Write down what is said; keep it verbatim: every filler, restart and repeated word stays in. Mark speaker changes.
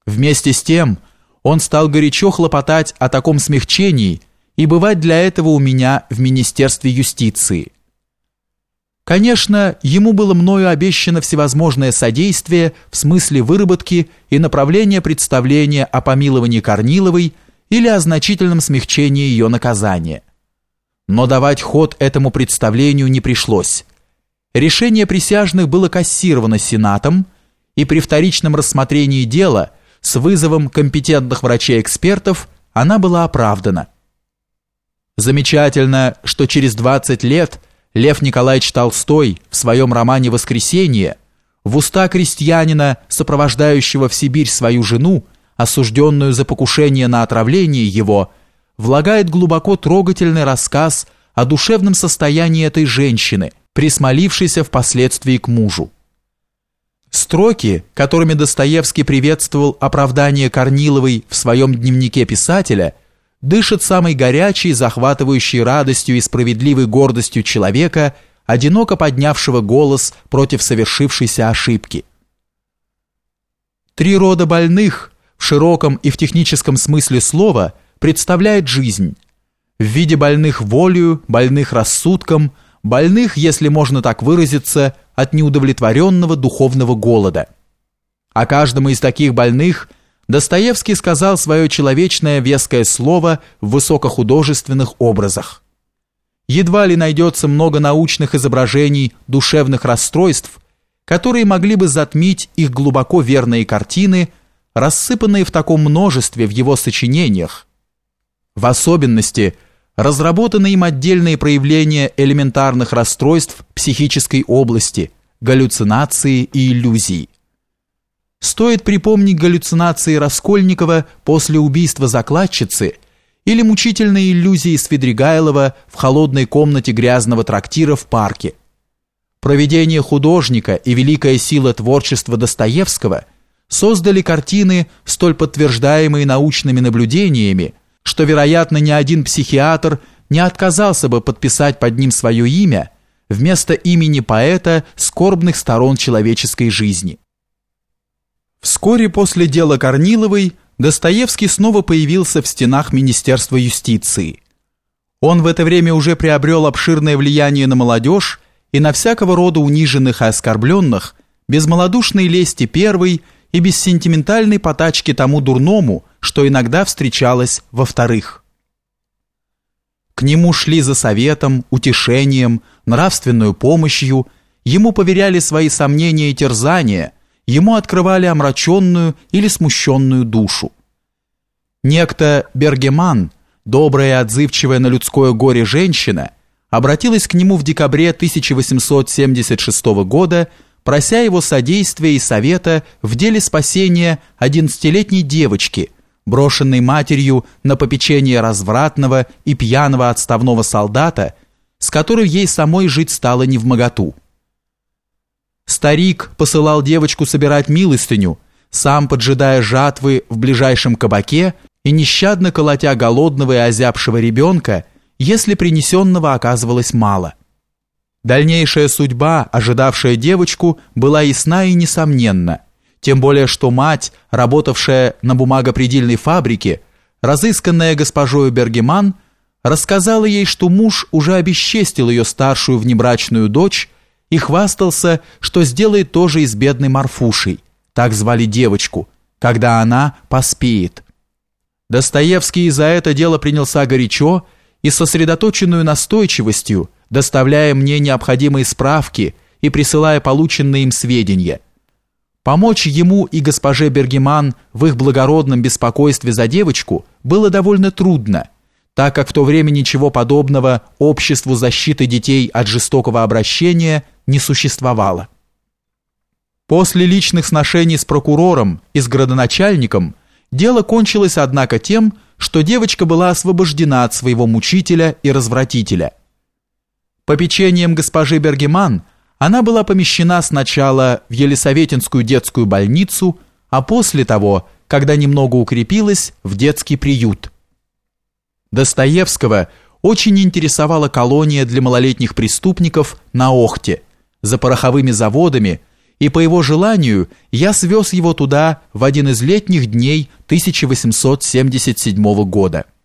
Speaker 1: Вместе с тем он стал горячо хлопотать о таком смягчении и бывать для этого у меня в Министерстве юстиции. Конечно, ему было мною обещано всевозможное содействие в смысле выработки и направления представления о помиловании Корниловой или о значительном смягчении ее наказания. Но давать ход этому представлению не пришлось. Решение присяжных было кассировано Сенатом, и при вторичном рассмотрении дела с вызовом компетентных врачей-экспертов она была оправдана. Замечательно, что через двадцать лет Лев Николаевич Толстой в своем романе «Воскресенье» в уста крестьянина, сопровождающего в Сибирь свою жену, осужденную за покушение на отравление его, влагает глубоко трогательный рассказ о душевном состоянии этой женщины, присмолившейся впоследствии к мужу. Строки, которыми Достоевский приветствовал оправдание Корниловой в своем дневнике писателя, дышат самой горячей, захватывающей радостью и справедливой гордостью человека, одиноко поднявшего голос против совершившейся ошибки. Три рода больных в широком и в техническом смысле слова представляет жизнь: в виде больных волею, больных рассудком, больных, если можно так выразиться, от неудовлетворенного духовного голода. О каждом из таких больных Достоевский сказал свое человечное веское слово в высокохудожественных образах. Едва ли найдется много научных изображений душевных расстройств, которые могли бы затмить их глубоко верные картины, рассыпанные в таком множестве в его сочинениях. В особенности разработаны им отдельные проявления элементарных расстройств психической области, галлюцинации и иллюзий. Стоит припомнить галлюцинации Раскольникова после убийства закладчицы или мучительные иллюзии Свидригайлова в холодной комнате грязного трактира в парке. Провидение художника и великая сила творчества Достоевского создали картины, столь подтверждаемые научными наблюдениями, что, вероятно, ни один психиатр не отказался бы подписать под ним свое имя вместо имени поэта скорбных сторон человеческой жизни. Вскоре после дела Корниловой Достоевский снова появился в стенах Министерства юстиции. Он в это время уже приобрел обширное влияние на молодежь и на всякого рода униженных и оскорбленных, без малодушной лести первой и без сентиментальной потачки тому дурному, что иногда встречалось во-вторых. К нему шли за советом, утешением, нравственную помощью, ему поверяли свои сомнения и терзания, ему открывали омраченную или смущенную душу. Некто Бергеман, добрая и отзывчивая на людское горе женщина, обратилась к нему в декабре тысяча восемьсот семьдесят шестого года, прося его содействия и совета в деле спасения одиннадцатилетней девочки, брошенной матерью на попечение развратного и пьяного отставного солдата, с которой ей самой жить стало невмоготу. Старик посылал девочку собирать милостыню, сам поджидая жатвы в ближайшем кабаке и нещадно колотя голодного и озябшего ребенка, если принесенного оказывалось мало. Дальнейшая судьба, ожидавшая девочку, была ясна и несомненна, тем более что мать, работавшая на бумагопредельной фабрике, разысканная госпожою Бергеман, рассказала ей, что муж уже обесчестил ее старшую внебрачную дочь и хвастался, что сделает то же и с бедной Марфушей, так звали девочку, когда она поспеет. Достоевский за это дело принялся горячо и сосредоточенную настойчивостью, доставляя мне необходимые справки и присылая полученные им сведения. Помочь ему и госпоже Бергеман в их благородном беспокойстве за девочку было довольно трудно, так как в то время ничего подобного обществу защиты детей от жестокого обращения не существовало. После личных сношений с прокурором и с градоначальником дело кончилось, однако, тем, что девочка была освобождена от своего мучителя и развратителя. Попечением госпожи Бергеман она была помещена сначала в Елисаветинскую детскую больницу, а после того, когда немного укрепилась, в детский приют. Достоевского очень интересовала колония для малолетних преступников на Охте, за пороховыми заводами и по его желанию я свез его туда в один из летних дней тысяча восемьсот семьдесят седьмого года.